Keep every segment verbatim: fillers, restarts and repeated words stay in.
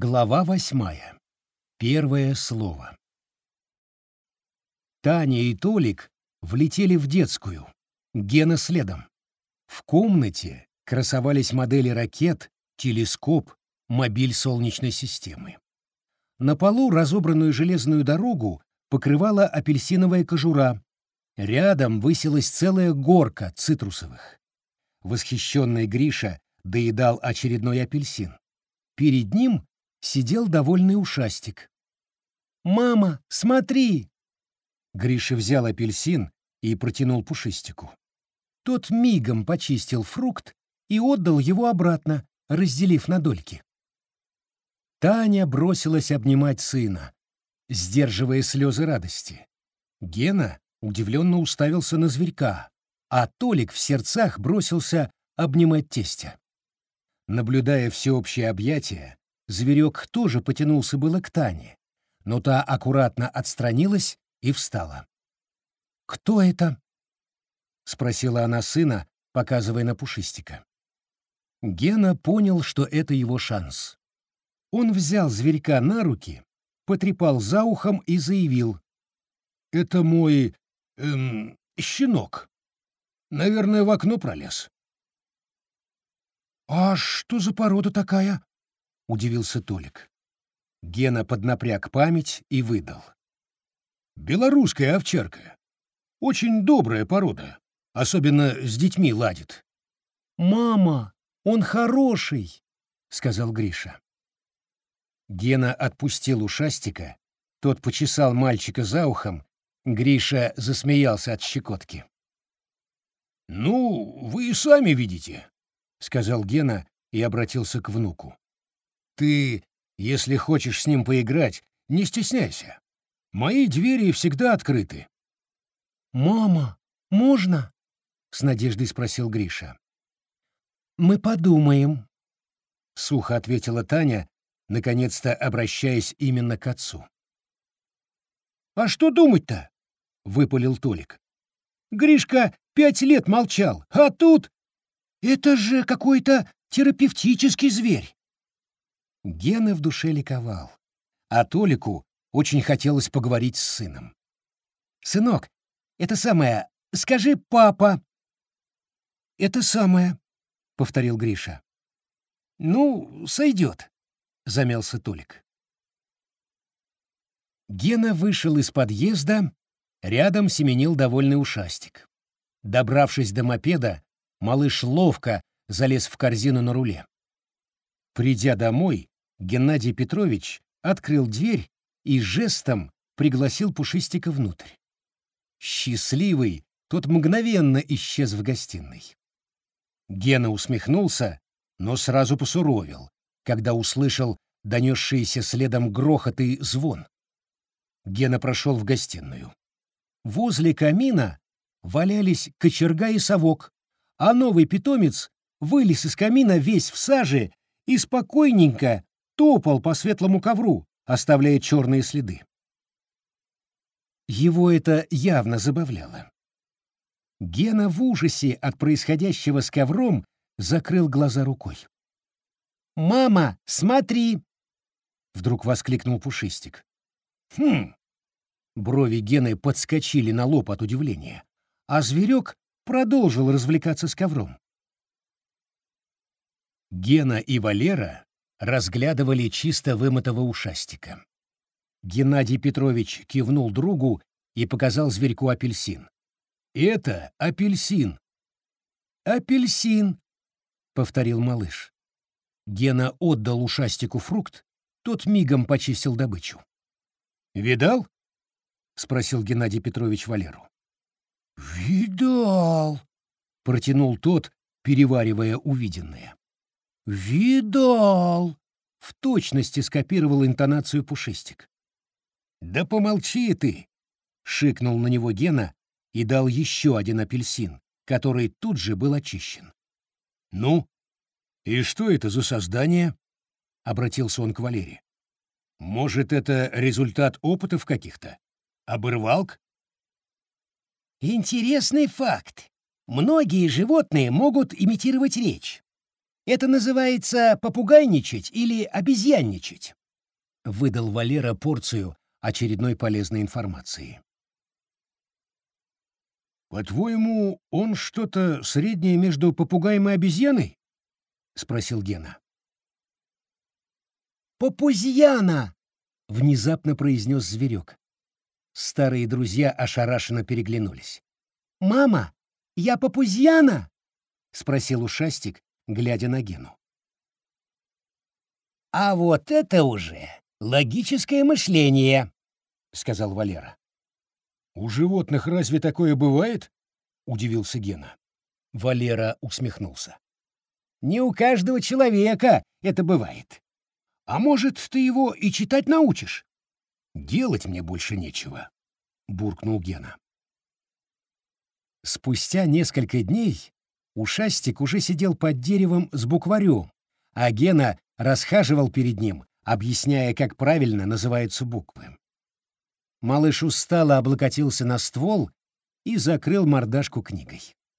Глава восьмая. Первое слово. Таня и Толик влетели в детскую, Гена следом. В комнате красовались модели ракет, телескоп, мобиль Солнечной системы. На полу разобранную железную дорогу покрывала апельсиновая кожура. Рядом высилась целая горка цитрусовых. Восхищенный Гриша доедал очередной апельсин. Перед ним сидел довольный ушастик. «Мама, смотри!» Гриша взял апельсин и протянул Пушистику. Тот мигом почистил фрукт и отдал его обратно, разделив на дольки. Таня бросилась обнимать сына, сдерживая слезы радости. Гена удивленно уставился на зверька, а Толик в сердцах бросился обнимать тестя. Наблюдая всеобщее объятие, зверек тоже потянулся было к Тане, но та аккуратно отстранилась и встала. «Кто это?» — спросила она сына, показывая на Пушистика. Гена понял, что это его шанс. Он взял зверька на руки, потрепал за ухом и заявил: «Это мой... эм... щенок. Наверное, в окно пролез». «А что за порода такая?» — удивился Толик. Гена поднапряг память и выдал: «Белорусская овчарка. Очень добрая порода, особенно с детьми ладит». «Мама, он хороший!» — сказал Гриша. Гена отпустил ушастика, тот почесал мальчика за ухом, Гриша засмеялся от щекотки. «Ну, вы и сами видите», — сказал Гена и обратился к внуку. «Ты, если хочешь с ним поиграть, не стесняйся. Мои двери всегда открыты». «Мама, можно?» — с надеждой спросил Гриша. «Мы подумаем», — сухо ответила Таня, наконец-то обращаясь именно к отцу. «А что думать-то?» — выпалил Толик. «Гришка пять лет молчал, а тут... Это же какой-то терапевтический зверь!» Гена в душе ликовал, а Толику очень хотелось поговорить с сыном. «Сынок, это самое, скажи папа!» «Это самое», — повторил Гриша. «Ну, сойдет», — замялся Толик. Гена вышел из подъезда, рядом семенил довольный ушастик. Добравшись до мопеда, малыш ловко залез в корзину на руле. Придя домой, Геннадий Петрович открыл дверь и жестом пригласил Пушистика внутрь. Счастливый, тот мгновенно исчез в гостиной. Гена усмехнулся, но сразу посуровил, когда услышал донесшиеся следом грохот и звон. Гена прошел в гостиную. Возле камина валялись кочерга и совок, а новый питомец вылез из камина весь в саже и спокойненько топал по светлому ковру, оставляя черные следы. Его это явно забавляло. Гена в ужасе от происходящего с ковром закрыл глаза рукой. «Мама, смотри!» — вдруг воскликнул Пушистик. «Хм!» Брови Гены подскочили на лоб от удивления, а зверек продолжил развлекаться с ковром. Гена и Валера разглядывали чисто вымытого ушастика. Геннадий Петрович кивнул другу и показал зверьку апельсин. «Это апельсин». «Апельсин», — повторил малыш. Гена отдал ушастику фрукт, тот мигом почистил добычу. «Видал?» — спросил Геннадий Петрович Валеру. «Видал», — протянул тот, переваривая увиденное. «Видал», — в точности скопировал интонацию Пушистик. «Да помолчи ты!» — шикнул на него Гена и дал еще один апельсин, который тут же был очищен. «Ну, и что это за создание?» — обратился он к Валере. «Может, это результат опытов каких-то? Обырвалк?» Интересный факт. Многие животные могут имитировать речь. Это называется попугайничать или обезьянничать», — выдал Валера порцию очередной полезной информации. «По-твоему, он что-то среднее между попугаем и обезьяной?» — спросил Гена. «Попузьяна!» — внезапно произнес зверек. Старые друзья ошарашенно переглянулись. «Мама, я попузьяна?» — спросил ушастик, глядя на Гену. «А вот это уже логическое мышление», — сказал Валера. «У животных разве такое бывает?» — удивился Гена. Валера усмехнулся. «Не у каждого человека это бывает. А может, ты его и читать научишь?» «Делать мне больше нечего», — буркнул Гена. Спустя несколько дней ушастик уже сидел под деревом с букварем, а Гена расхаживал перед ним, объясняя, как правильно называются буквы. Малыш устало облокотился на ствол и закрыл мордашку книгой.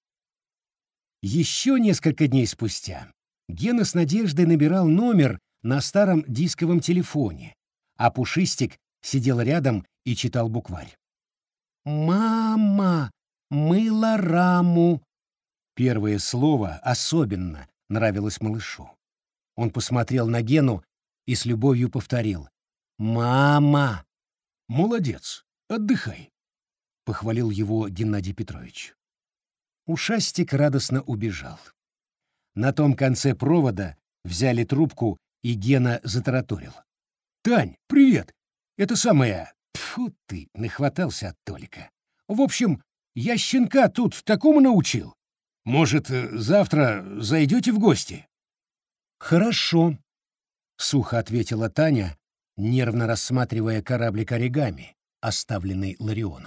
Еще несколько дней спустя Гена с надеждой набирал номер на старом дисковом телефоне, а Пушистик сидел рядом и читал букварь. «Мама, мыла раму». Первое слово особенно нравилось малышу. Он посмотрел на Гену и с любовью повторил: «Мама!» «Молодец, отдыхай», — похвалил его Геннадий Петрович. Ушастик радостно убежал. На том конце провода взяли трубку, и Гена затараторил: «Тань, привет! Это самое... Тьфу ты, нахватался от Толика. В общем, я щенка тут такому научил. Может, завтра зайдете в гости?» «Хорошо», — сухо ответила Таня, нервно рассматривая кораблик оригами, оставленный Ларионом.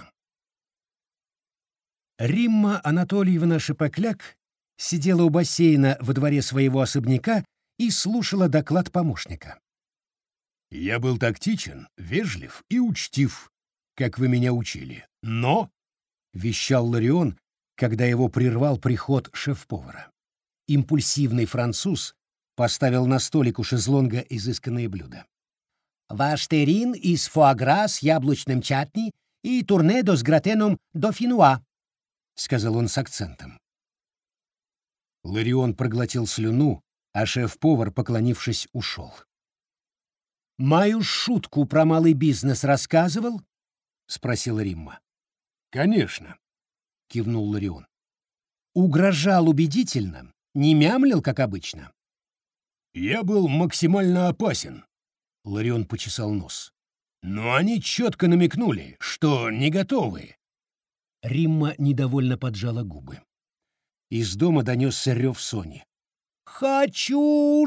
Римма Анатольевна Шипокляк сидела у бассейна во дворе своего особняка и слушала доклад помощника. «Я был тактичен, вежлив и учтив, как вы меня учили. Но...» — вещал Ларион, когда его прервал приход шеф-повара. Импульсивный француз поставил на столик у шезлонга изысканные блюда. «Ваш террин из фуагра с яблочным чатни и турнедо с гратеном дофинуа», — сказал он с акцентом. Ларион проглотил слюну, а шеф-повар, поклонившись, ушел. «Мою шутку про малый бизнес рассказывал?» — спросила Римма. «Конечно», — кивнул Ларион. «Угрожал убедительно, не мямлил, как обычно?» «Я был максимально опасен», — Ларион почесал нос. «Но они четко намекнули, что не готовы». Римма недовольно поджала губы. Из дома донесся рев Сони. «Хочу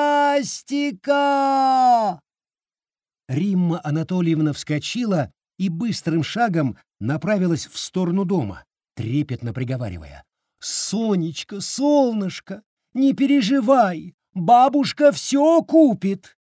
шастика!» Римма Анатольевна вскочила и быстрым шагом направилась в сторону дома, трепетно приговаривая: «Сонечка, солнышко, не переживай, бабушка все купит!»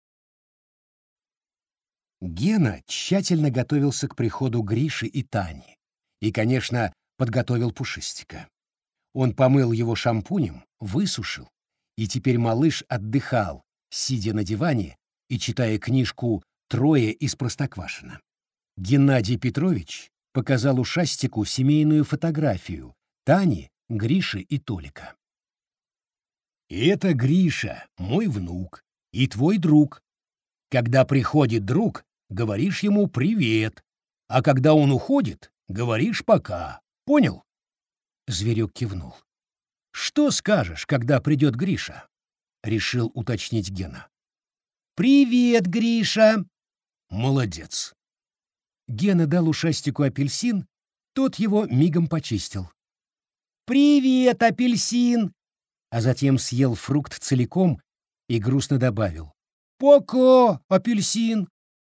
Гена тщательно готовился к приходу Гриши и Тани и, конечно, подготовил Пушистика. Он помыл его шампунем, высушил, и теперь малыш отдыхал, сидя на диване и читая книжку «Трое из Простоквашино». Геннадий Петрович показал ушастику семейную фотографию Тани, Гриши и Толика. «И это Гриша, мой внук, и твой друг. Когда приходит друг, говоришь ему «привет», а когда он уходит, говоришь «пока». Понял?» Зверек кивнул. «Что скажешь, когда придет Гриша?» — решил уточнить Гена. «Привет, Гриша!» «Молодец!» Гена дал ушастику апельсин, тот его мигом почистил. «Привет, апельсин!» А затем съел фрукт целиком и грустно добавил: «Пока, апельсин!»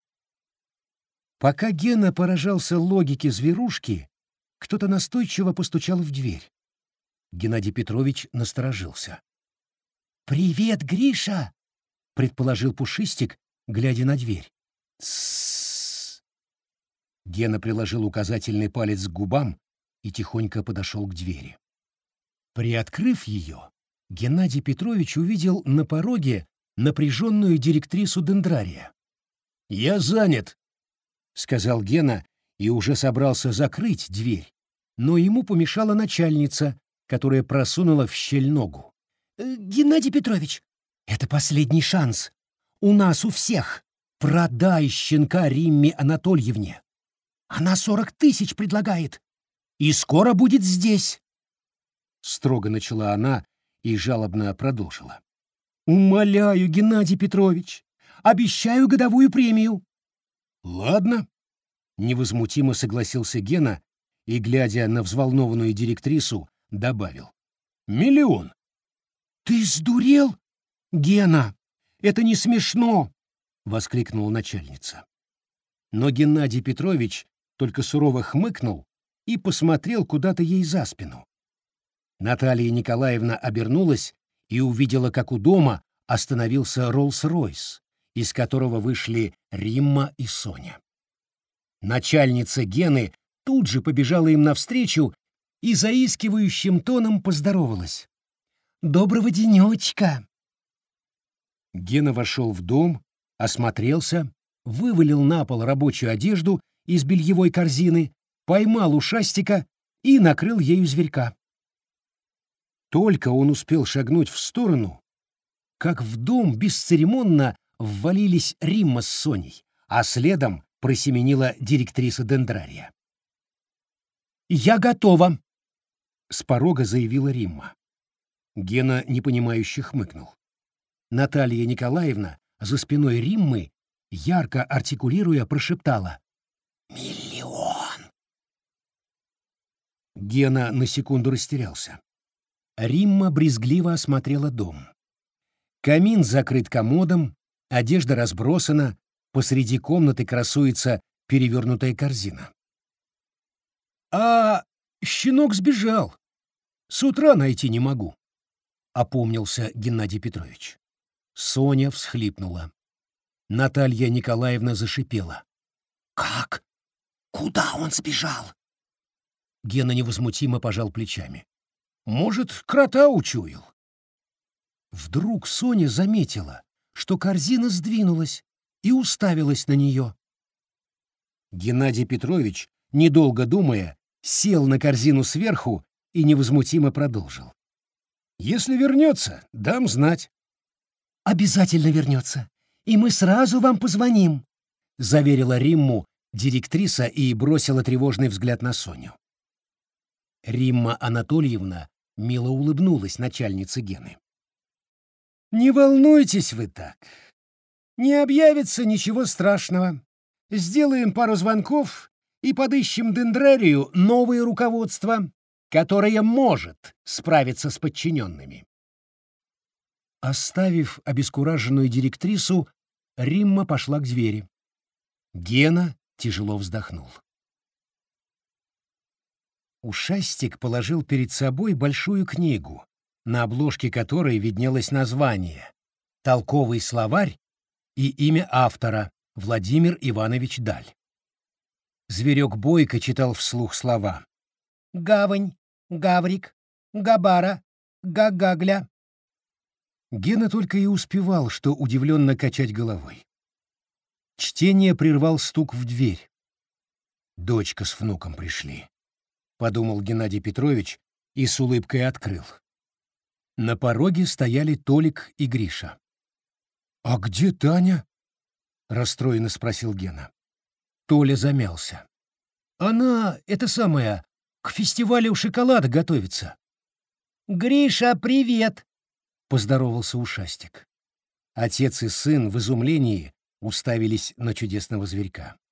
Пока Гена поражался логике зверушки, кто-то настойчиво постучал в дверь. Геннадий Петрович насторожился. «Привет, Гриша!» — предположил Пушистик, глядя на дверь. «Тссс!» Гена приложил указательный палец к губам и тихонько подошел к двери. Приоткрыв ее, Геннадий Петрович увидел на пороге напряженную директрису дендрария. «Я занят», — сказал Гена и уже собрался закрыть дверь, но ему помешала начальница, которая просунула в щель ногу. «Э, «Геннадий Петрович, это последний шанс. У нас у всех. Продай щенка Римме Анатольевне. Она сорок тысяч предлагает. И скоро будет здесь». Строго начала она и жалобно продолжила. «Умоляю, Геннадий Петрович, обещаю годовую премию». «Ладно», — невозмутимо согласился Гена и, глядя на взволнованную директрису, добавил. «Миллион». «Ты сдурел? Гена, это не смешно!» — воскликнула начальница. Но Геннадий Петрович только сурово хмыкнул и посмотрел куда-то ей за спину. Наталья Николаевна обернулась и увидела, как у дома остановился Роллс-Ройс, из которого вышли Римма и Соня. Начальница Гены тут же побежала им навстречу и заискивающим тоном поздоровалась. «Доброго денечка!» Гена вошел в дом, осмотрелся, вывалил на пол рабочую одежду из бельевой корзины, поймал ушастика и накрыл ею зверька. Только он успел шагнуть в сторону, как в дом бесцеремонно ввалились Римма с Соней, а следом просеменила директриса дендрария. «Я готова!» — с порога заявила Римма. Гена непонимающе хмыкнул. Наталья Николаевна за спиной Риммы, ярко артикулируя, прошептала: «Миллион!» Гена на секунду растерялся. Римма брезгливо осмотрела дом. Камин закрыт комодом, одежда разбросана, посреди комнаты красуется перевернутая корзина. «А щенок сбежал. С утра найти не могу», — опомнился Геннадий Петрович. Соня всхлипнула. Наталья Николаевна зашипела. «Как? Куда он сбежал?» Гена невозмутимо пожал плечами. «Может, крота учуял?» Вдруг Соня заметила, что корзина сдвинулась, и уставилась на нее. Геннадий Петрович, недолго думая, сел на корзину сверху и невозмутимо продолжил. «Если вернется, дам знать». «Обязательно вернется, и мы сразу вам позвоним», — заверила Римму директриса и бросила тревожный взгляд на Соню. Римма Анатольевна мило улыбнулась начальнице Гены. «Не волнуйтесь вы так. Не объявится ничего страшного. Сделаем пару звонков и подыщем дендрарию новое руководство, которое может справиться с подчиненными». Оставив обескураженную директрису, Римма пошла к двери. Гена тяжело вздохнул. Ушастик положил перед собой большую книгу, на обложке которой виднелось название «Толковый словарь» и имя автора Владимир Иванович Даль. Зверек бойко читал вслух слова: «Гавань, гаврик, габара, гагагля». Гена только и успевал, что удивленно качать головой. Чтение прервал стук в дверь. «Дочка с внуком пришли», — подумал Геннадий Петрович и с улыбкой открыл. На пороге стояли Толик и Гриша. «А где Таня?» — расстроенно спросил Гена. Толя замялся. «Она, это самое, к фестивалю шоколада готовится». «Гриша, привет!» — поздоровался ушастик. Отец и сын в изумлении уставились на чудесного зверька.